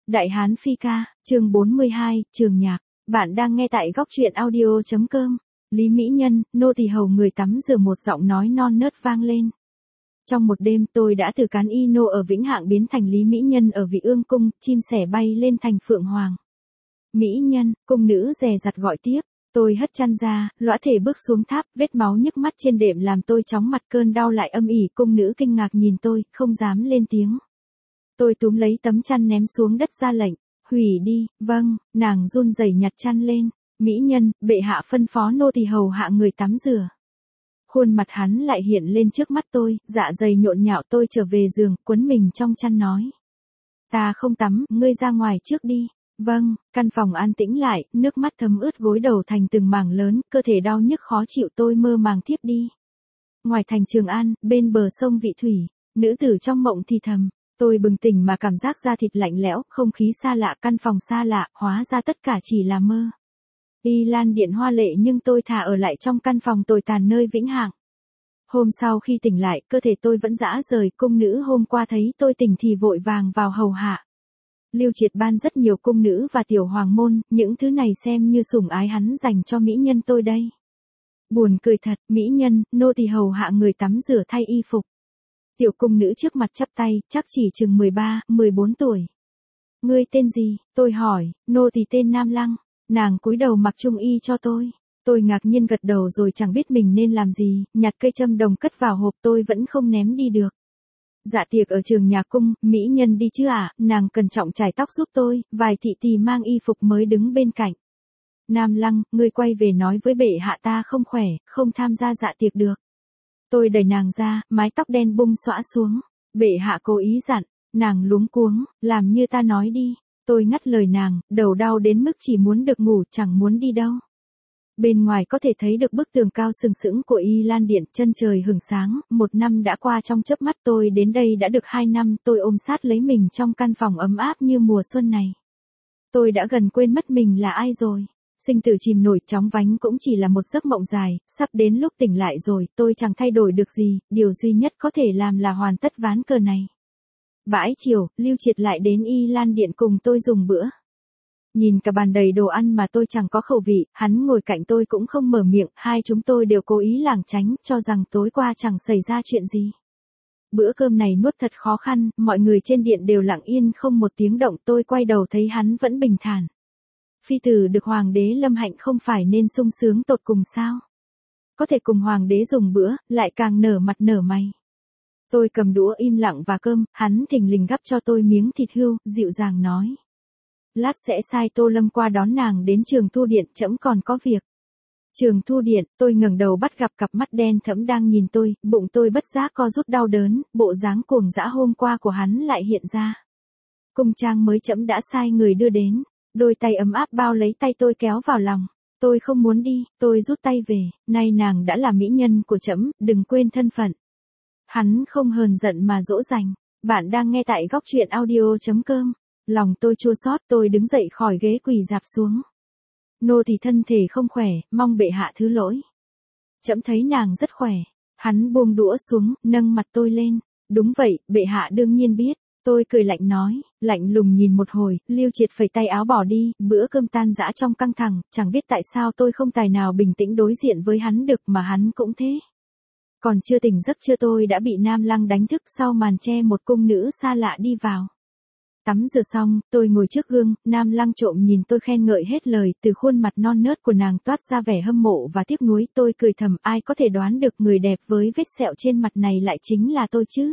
Đại Hán Phi Ca, chương 42, Trường Nhạc. Bạn đang nghe tại góc truyện audio.com. Lý Mỹ Nhân, nô tỳ hầu người tắm rửa, một giọng nói non nớt vang lên. Trong một đêm tôi đã từ Cán Y Nô ở Vĩnh Hạng biến thành Lý Mỹ Nhân ở Vị Ương Cung, chim sẻ bay lên thành Phượng Hoàng. Mỹ Nhân, cung nữ dè dặt gọi tiếp. Tôi hất chăn ra, lõa thể bước xuống tháp, vết máu nhức mắt trên đệm làm tôi chóng mặt, cơn đau lại âm ỉ. Cung nữ kinh ngạc nhìn tôi, không dám lên tiếng. Tôi túm lấy tấm chăn ném xuống đất ra lệnh, hủy đi. Vâng. Nàng run rẩy nhặt chăn lên. Mỹ Nhân, bệ hạ phân phó nô tỳ hầu hạ người tắm rửa. Khuôn mặt hắn lại hiện lên trước mắt tôi, dạ dày nhộn nhạo. Tôi trở về giường, quấn mình trong chăn nói. Ta không tắm, ngươi ra ngoài trước đi. Vâng. Căn phòng an tĩnh lại, nước mắt thấm ướt gối đầu thành từng mảng lớn, cơ thể đau nhức khó chịu. Tôi mơ màng thiếp đi. Ngoài thành Trường An, bên bờ sông Vị Thủy, nữ tử trong mộng thì thầm. Tôi bừng tỉnh mà cảm giác da thịt lạnh lẽo, không khí xa lạ, căn phòng xa lạ, hóa ra tất cả chỉ là mơ. Y Lan Điện hoa lệ nhưng tôi thà ở lại trong căn phòng tồi tàn nơi Vĩnh Hạng. Hôm sau khi tỉnh lại, cơ thể tôi vẫn rã rời. Cung nữ hôm qua thấy tôi tỉnh thì vội vàng vào hầu hạ. Lưu Triệt ban rất nhiều cung nữ và tiểu hoàng môn, những thứ này xem như sủng ái hắn dành cho Mỹ Nhân tôi đây. Buồn cười thật. Mỹ Nhân, nô tỳ hầu hạ người tắm rửa thay y phục. Tiểu cung nữ trước mặt chắp tay, chắc chỉ chừng 13, 14 tuổi. Ngươi tên gì? Tôi hỏi. Nô tỳ tên Nam Lăng. Nàng cúi đầu mặc trung y cho tôi. Tôi ngạc nhiên gật đầu rồi chẳng biết mình nên làm gì, nhặt cây châm đồng cất vào hộp, tôi vẫn không ném đi được. Dạ tiệc ở Trường Nhạc Cung, Mỹ Nhân đi chứ ạ? Nàng cẩn trọng chải tóc giúp tôi, vài thị tỳ mang y phục mới đứng bên cạnh. Nam Lăng, ngươi quay về nói với bệ hạ ta không khỏe, không tham gia dạ tiệc được. Tôi đẩy nàng ra, mái tóc đen bung xõa xuống. Bệ hạ cố ý dặn. Nàng luống cuống, làm như ta nói đi. Tôi ngắt lời nàng, đầu đau đến mức chỉ muốn được ngủ, chẳng muốn đi đâu. Bên ngoài có thể thấy được bức tường cao sừng sững của Y Lan Điện, chân trời hửng sáng. 1 năm đã qua trong chớp mắt. Tôi đến đây đã được 2 năm, tôi ôm sát lấy mình trong căn phòng ấm áp như mùa xuân này. Tôi đã gần quên mất mình là ai rồi. Sinh tử chìm nổi chóng vánh cũng chỉ là một giấc mộng dài, sắp đến lúc tỉnh lại rồi, tôi chẳng thay đổi được gì, điều duy nhất có thể làm là hoàn tất ván cờ này. Bãi chiều, Lưu Triệt lại đến Y Lan Điện cùng tôi dùng bữa. Nhìn cả bàn đầy đồ ăn mà tôi chẳng có khẩu vị, hắn ngồi cạnh tôi cũng không mở miệng, hai chúng tôi đều cố ý lảng tránh, cho rằng tối qua chẳng xảy ra chuyện gì. Bữa cơm này nuốt thật khó khăn, mọi người trên điện đều lặng yên không một tiếng động. Tôi quay đầu thấy hắn vẫn bình thản. Phi tử được hoàng đế lâm hạnh không phải nên sung sướng tột cùng sao? Có thể cùng hoàng đế dùng bữa, lại càng nở mặt nở mày. Tôi cầm đũa im lặng và cơm, hắn thình lình gắp cho tôi miếng thịt hươu, dịu dàng nói. Lát sẽ sai Tô Lâm qua đón nàng đến Trường Thu Điện, trẫm còn có việc. Trường Thu Điện, tôi ngẩng đầu bắt gặp cặp mắt đen thẫm đang nhìn tôi, bụng tôi bất giác co rút đau đớn, bộ dáng cuồng dã hôm qua của hắn lại hiện ra. Cung trang mới trẫm đã sai người đưa đến. Đôi tay ấm áp bao lấy tay tôi kéo vào lòng. Tôi không muốn đi, tôi rút tay về, nay nàng đã là mỹ nhân của trẫm, đừng quên thân phận. Hắn không hờn giận mà dỗ dành. Bạn đang nghe tại góc truyện audio.com. Lòng tôi chua xót, tôi đứng dậy khỏi ghế quỳ rạp xuống. Nô tỳ thân thể không khỏe, mong bệ hạ thứ lỗi. Trẫm thấy nàng rất khỏe. Hắn buông đũa xuống, nâng mặt tôi lên. Đúng vậy, bệ hạ đương nhiên biết. Tôi cười lạnh nói, lạnh lùng nhìn một hồi, Lưu Triệt phẩy tay áo bỏ đi, bữa cơm tan rã trong căng thẳng, chẳng biết tại sao tôi không tài nào bình tĩnh đối diện với hắn được mà hắn cũng thế. Còn chưa tỉnh giấc chưa tôi đã bị Nam Lăng đánh thức sau màn che một cung nữ xa lạ đi vào. Tắm rửa xong, tôi ngồi trước gương, Nam Lăng trộm nhìn tôi khen ngợi hết lời, từ khuôn mặt non nớt của nàng toát ra vẻ hâm mộ và tiếc nuối. Tôi cười thầm, ai có thể đoán được người đẹp với vết sẹo trên mặt này lại chính là tôi chứ.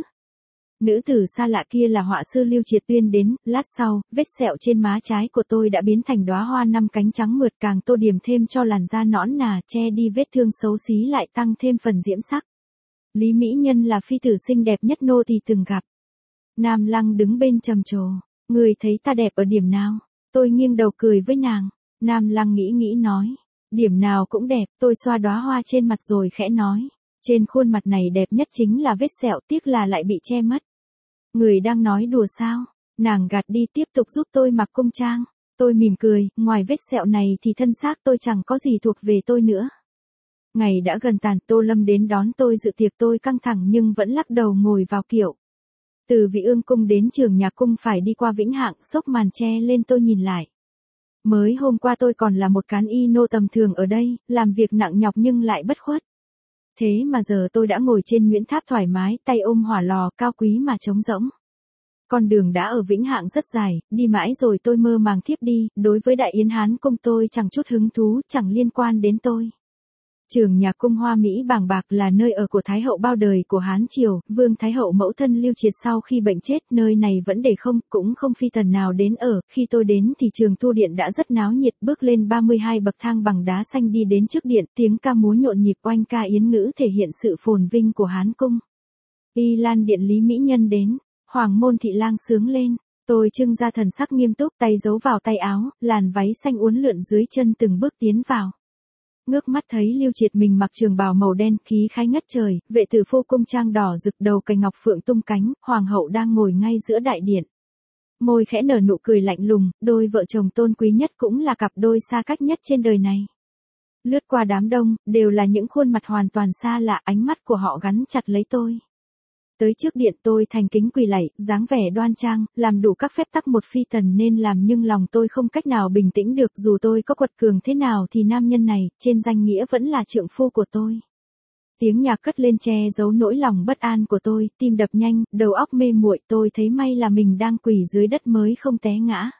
Nữ tử xa lạ kia là họa sư Lưu Triệt tuyên đến. Lát sau, vết sẹo trên má trái của tôi đã biến thành đóa hoa 5 cánh trắng mượt, càng tô điểm thêm cho làn da nõn nà, che đi vết thương xấu xí lại tăng thêm phần diễm sắc. Lý Mỹ Nhân là phi tử xinh đẹp nhất nô tỳ từng gặp. Nam Lăng đứng bên trầm trồ. Người thấy ta đẹp ở điểm nào? Tôi nghiêng đầu cười với nàng. Nam Lăng nghĩ nói. Điểm nào cũng đẹp. Tôi xoa đóa hoa trên mặt rồi khẽ nói. Trên khuôn mặt này đẹp nhất chính là vết sẹo, tiếc là lại bị che mất. Người đang nói đùa sao? Nàng gạt đi, tiếp tục giúp tôi mặc cung trang. Tôi mỉm cười, ngoài vết sẹo này thì thân xác tôi chẳng có gì thuộc về tôi nữa. Ngày đã gần tàn, Tô Lâm đến đón tôi dự tiệc, tôi căng thẳng nhưng vẫn lắc đầu ngồi vào kiệu. Từ Vị Ương cung đến Trường Nhạc cung phải đi qua Vĩnh Hạng, xốc màn che lên tôi nhìn lại. Mới hôm qua tôi còn là một cán y nô tầm thường ở đây, làm việc nặng nhọc nhưng lại bất khuất. Thế mà giờ tôi đã ngồi trên Nguyễn Tháp thoải mái, tay ôm hỏa lò cao quý mà trống rỗng. Con đường đã ở Vĩnh Hạng rất dài, đi mãi rồi tôi mơ màng thiếp đi, đối với Đại Yến Hán cung tôi chẳng chút hứng thú, chẳng liên quan đến tôi. Trường Nhạc cung Hoa Mỹ bàng bạc là nơi ở của Thái hậu bao đời của Hán Triều, Vương Thái hậu mẫu thân Lưu Triệt sau khi bệnh chết, nơi này vẫn để không, cũng không phi tần nào đến ở, khi tôi đến thì Trường Thu Điện đã rất náo nhiệt, bước lên 32 bậc thang bằng đá xanh đi đến trước điện, tiếng ca múa nhộn nhịp oanh ca yến ngữ thể hiện sự phồn vinh của Hán cung. Y Lan điện Lý Mỹ Nhân đến, Hoàng môn thị lang sướng lên, tôi trưng ra thần sắc nghiêm túc, tay giấu vào tay áo, làn váy xanh uốn lượn dưới chân từng bước tiến vào. Ngước mắt thấy Lưu Triệt mình mặc trường bào màu đen, khí khái ngất trời, vệ tử phu cung trang đỏ rực, đầu cành ngọc phượng tung cánh, hoàng hậu đang ngồi ngay giữa đại điện. Môi khẽ nở nụ cười lạnh lùng, đôi vợ chồng tôn quý nhất cũng là cặp đôi xa cách nhất trên đời này. Lướt qua đám đông, đều là những khuôn mặt hoàn toàn xa lạ, ánh mắt của họ gắn chặt lấy tôi. Tới trước điện tôi thành kính quỳ lạy, dáng vẻ đoan trang, làm đủ các phép tắc một phi tần nên làm nhưng lòng tôi không cách nào bình tĩnh được, dù tôi có quật cường thế nào thì nam nhân này, trên danh nghĩa vẫn là trượng phu của tôi. Tiếng nhạc cất lên che giấu nỗi lòng bất an của tôi, tim đập nhanh, đầu óc mê muội, tôi thấy may là mình đang quỳ dưới đất mới không té ngã.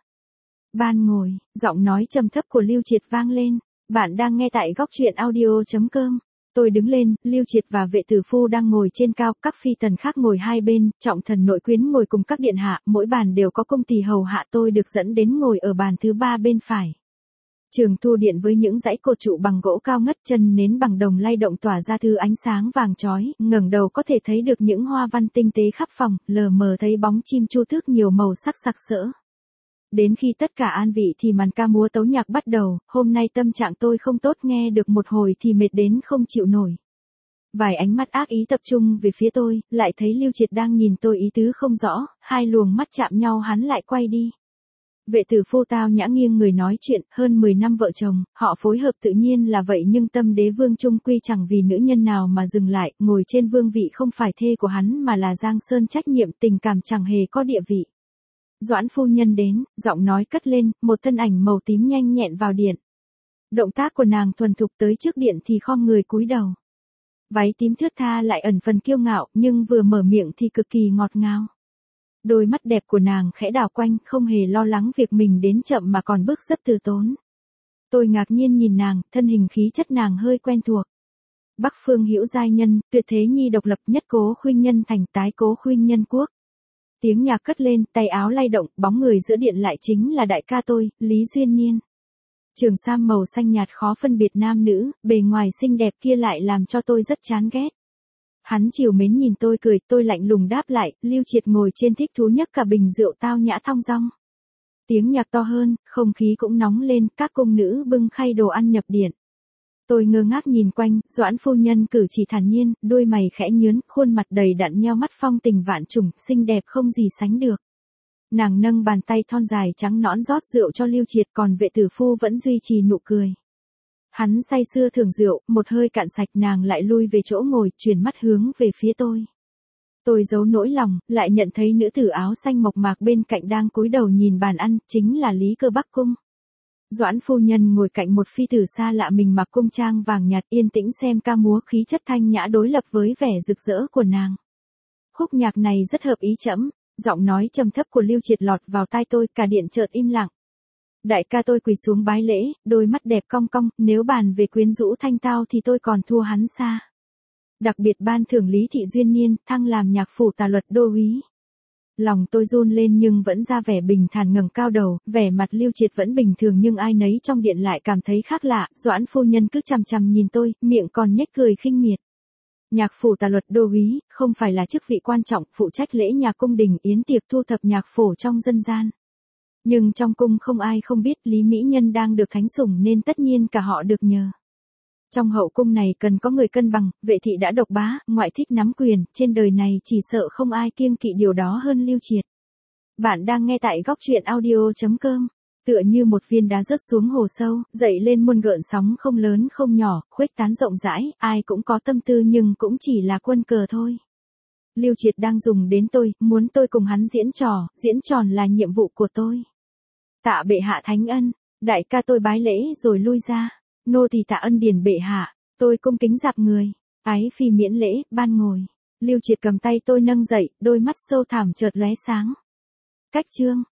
Ban ngồi, giọng nói trầm thấp của Lưu Triệt vang lên, bạn đang nghe tại góc truyện audio.com. Tôi đứng lên, Lưu Triệt và vệ tử phu đang ngồi trên cao, các phi tần khác ngồi hai bên, trọng thần nội quyến ngồi cùng các điện hạ, mỗi bàn đều có công tỳ hầu hạ, tôi được dẫn đến ngồi ở bàn thứ ba bên phải. Trường Thu Điện với những dãy cột trụ bằng gỗ cao ngất, chân nến bằng đồng lay động tỏa ra thứ ánh sáng vàng chói, ngẩng đầu có thể thấy được những hoa văn tinh tế khắp phòng, lờ mờ thấy bóng chim chu tước nhiều màu sắc sặc sỡ. Đến khi tất cả an vị thì màn ca múa tấu nhạc bắt đầu, hôm nay tâm trạng tôi không tốt, nghe được một hồi thì mệt đến không chịu nổi. Vài ánh mắt ác ý tập trung về phía tôi, lại thấy Lưu Triệt đang nhìn tôi ý tứ không rõ, hai luồng mắt chạm nhau hắn lại quay đi. Vệ tử phu tao nhã nghiêng người nói chuyện, hơn 10 năm vợ chồng, họ phối hợp tự nhiên là vậy nhưng tâm đế vương trung quy chẳng vì nữ nhân nào mà dừng lại, ngồi trên vương vị không phải thê của hắn mà là Giang Sơn trách nhiệm, tình cảm chẳng hề có địa vị. Doãn phu nhân đến, giọng nói cất lên, một thân ảnh màu tím nhanh nhẹn vào điện. Động tác của nàng thuần thục, tới trước điện thì khom người cúi đầu. Váy tím thướt tha lại ẩn phần kiêu ngạo, nhưng vừa mở miệng thì cực kỳ ngọt ngào. Đôi mắt đẹp của nàng khẽ đảo quanh, không hề lo lắng việc mình đến chậm mà còn bước rất từ tốn. Tôi ngạc nhiên nhìn nàng, thân hình khí chất nàng hơi quen thuộc. Bắc phương hữu giai nhân, tuyệt thế nhi độc lập, nhất cố khuynh nhân thành, tái cố khuynh nhân quốc. Tiếng nhạc cất lên, tay áo lay động, bóng người giữa điện lại chính là đại ca tôi, Lý Duyên Niên. Trường sam màu xanh nhạt khó phân biệt nam nữ, bề ngoài xinh đẹp kia lại làm cho tôi rất chán ghét. Hắn trìu mến nhìn tôi cười, tôi lạnh lùng đáp lại, Lưu Triệt ngồi trên thích thú nhấc cả bình rượu tao nhã thong dong. Tiếng nhạc to hơn, không khí cũng nóng lên, các cung nữ bưng khay đồ ăn nhập điện. Tôi ngơ ngác nhìn quanh, Doãn phu nhân cử chỉ thản nhiên, đôi mày khẽ nhướn, khuôn mặt đầy đặn nheo mắt phong tình vạn trùng, xinh đẹp không gì sánh được. Nàng nâng bàn tay thon dài trắng nõn rót rượu cho Lưu Triệt, còn vệ tử phu vẫn duy trì nụ cười. Hắn say sưa thưởng rượu, một hơi cạn sạch, nàng lại lui về chỗ ngồi, chuyển mắt hướng về phía tôi. Tôi giấu nỗi lòng, lại nhận thấy nữ tử áo xanh mộc mạc bên cạnh đang cúi đầu nhìn bàn ăn, chính là Lý Cơ Bắc cung. Doãn phu nhân ngồi cạnh một phi tử xa lạ, mình mặc cung trang vàng nhạt, yên tĩnh xem ca múa, khí chất thanh nhã đối lập với vẻ rực rỡ của nàng. Khúc nhạc này rất hợp ý trẫm. Giọng nói trầm thấp của Lưu Triệt lọt vào tai tôi, cả điện chợt im lặng. Đại ca tôi quỳ xuống bái lễ, đôi mắt đẹp cong cong, nếu bàn về quyến rũ thanh tao thì tôi còn thua hắn xa. Đặc biệt ban thưởng Lý Thị Duyên Niên, thăng làm nhạc phủ tà luật đô úy. Lòng tôi run lên nhưng vẫn ra vẻ bình thản, ngẩng cao đầu, vẻ mặt Lưu Triệt vẫn bình thường nhưng ai nấy trong điện lại cảm thấy khác lạ. Doãn phu nhân cứ chằm chằm nhìn tôi, miệng còn nhếch cười khinh miệt. Nhạc phủ tà luật đô úy, không phải là chức vị quan trọng, phụ trách lễ nhạc cung đình, yến tiệc, thu thập nhạc phổ trong dân gian. Nhưng trong cung không ai không biết Lý Mỹ Nhân đang được thánh sủng nên tất nhiên cả họ được nhờ. Trong hậu cung này cần có người cân bằng, vệ thị đã độc bá, ngoại thích nắm quyền, trên đời này chỉ sợ không ai kiêng kỵ điều đó hơn Lưu Triệt. Bạn đang nghe tại góc truyện audio.com. Tựa như một viên đá rớt xuống hồ sâu, dậy lên muôn gợn sóng không lớn không nhỏ, khuếch tán rộng rãi, ai cũng có tâm tư nhưng cũng chỉ là quân cờ thôi. Lưu Triệt đang dùng đến tôi, muốn tôi cùng hắn diễn tròn là nhiệm vụ của tôi. Tạ bệ hạ thánh ân, đại ca tôi bái lễ rồi lui ra. Nô tỳ tạ ân điển bệ hạ, tôi cung kính dạp người. Ái phi miễn lễ, ban ngồi. Lưu Triệt cầm tay tôi nâng dậy, đôi mắt sâu thẳm chợt lóe sáng. Cách chương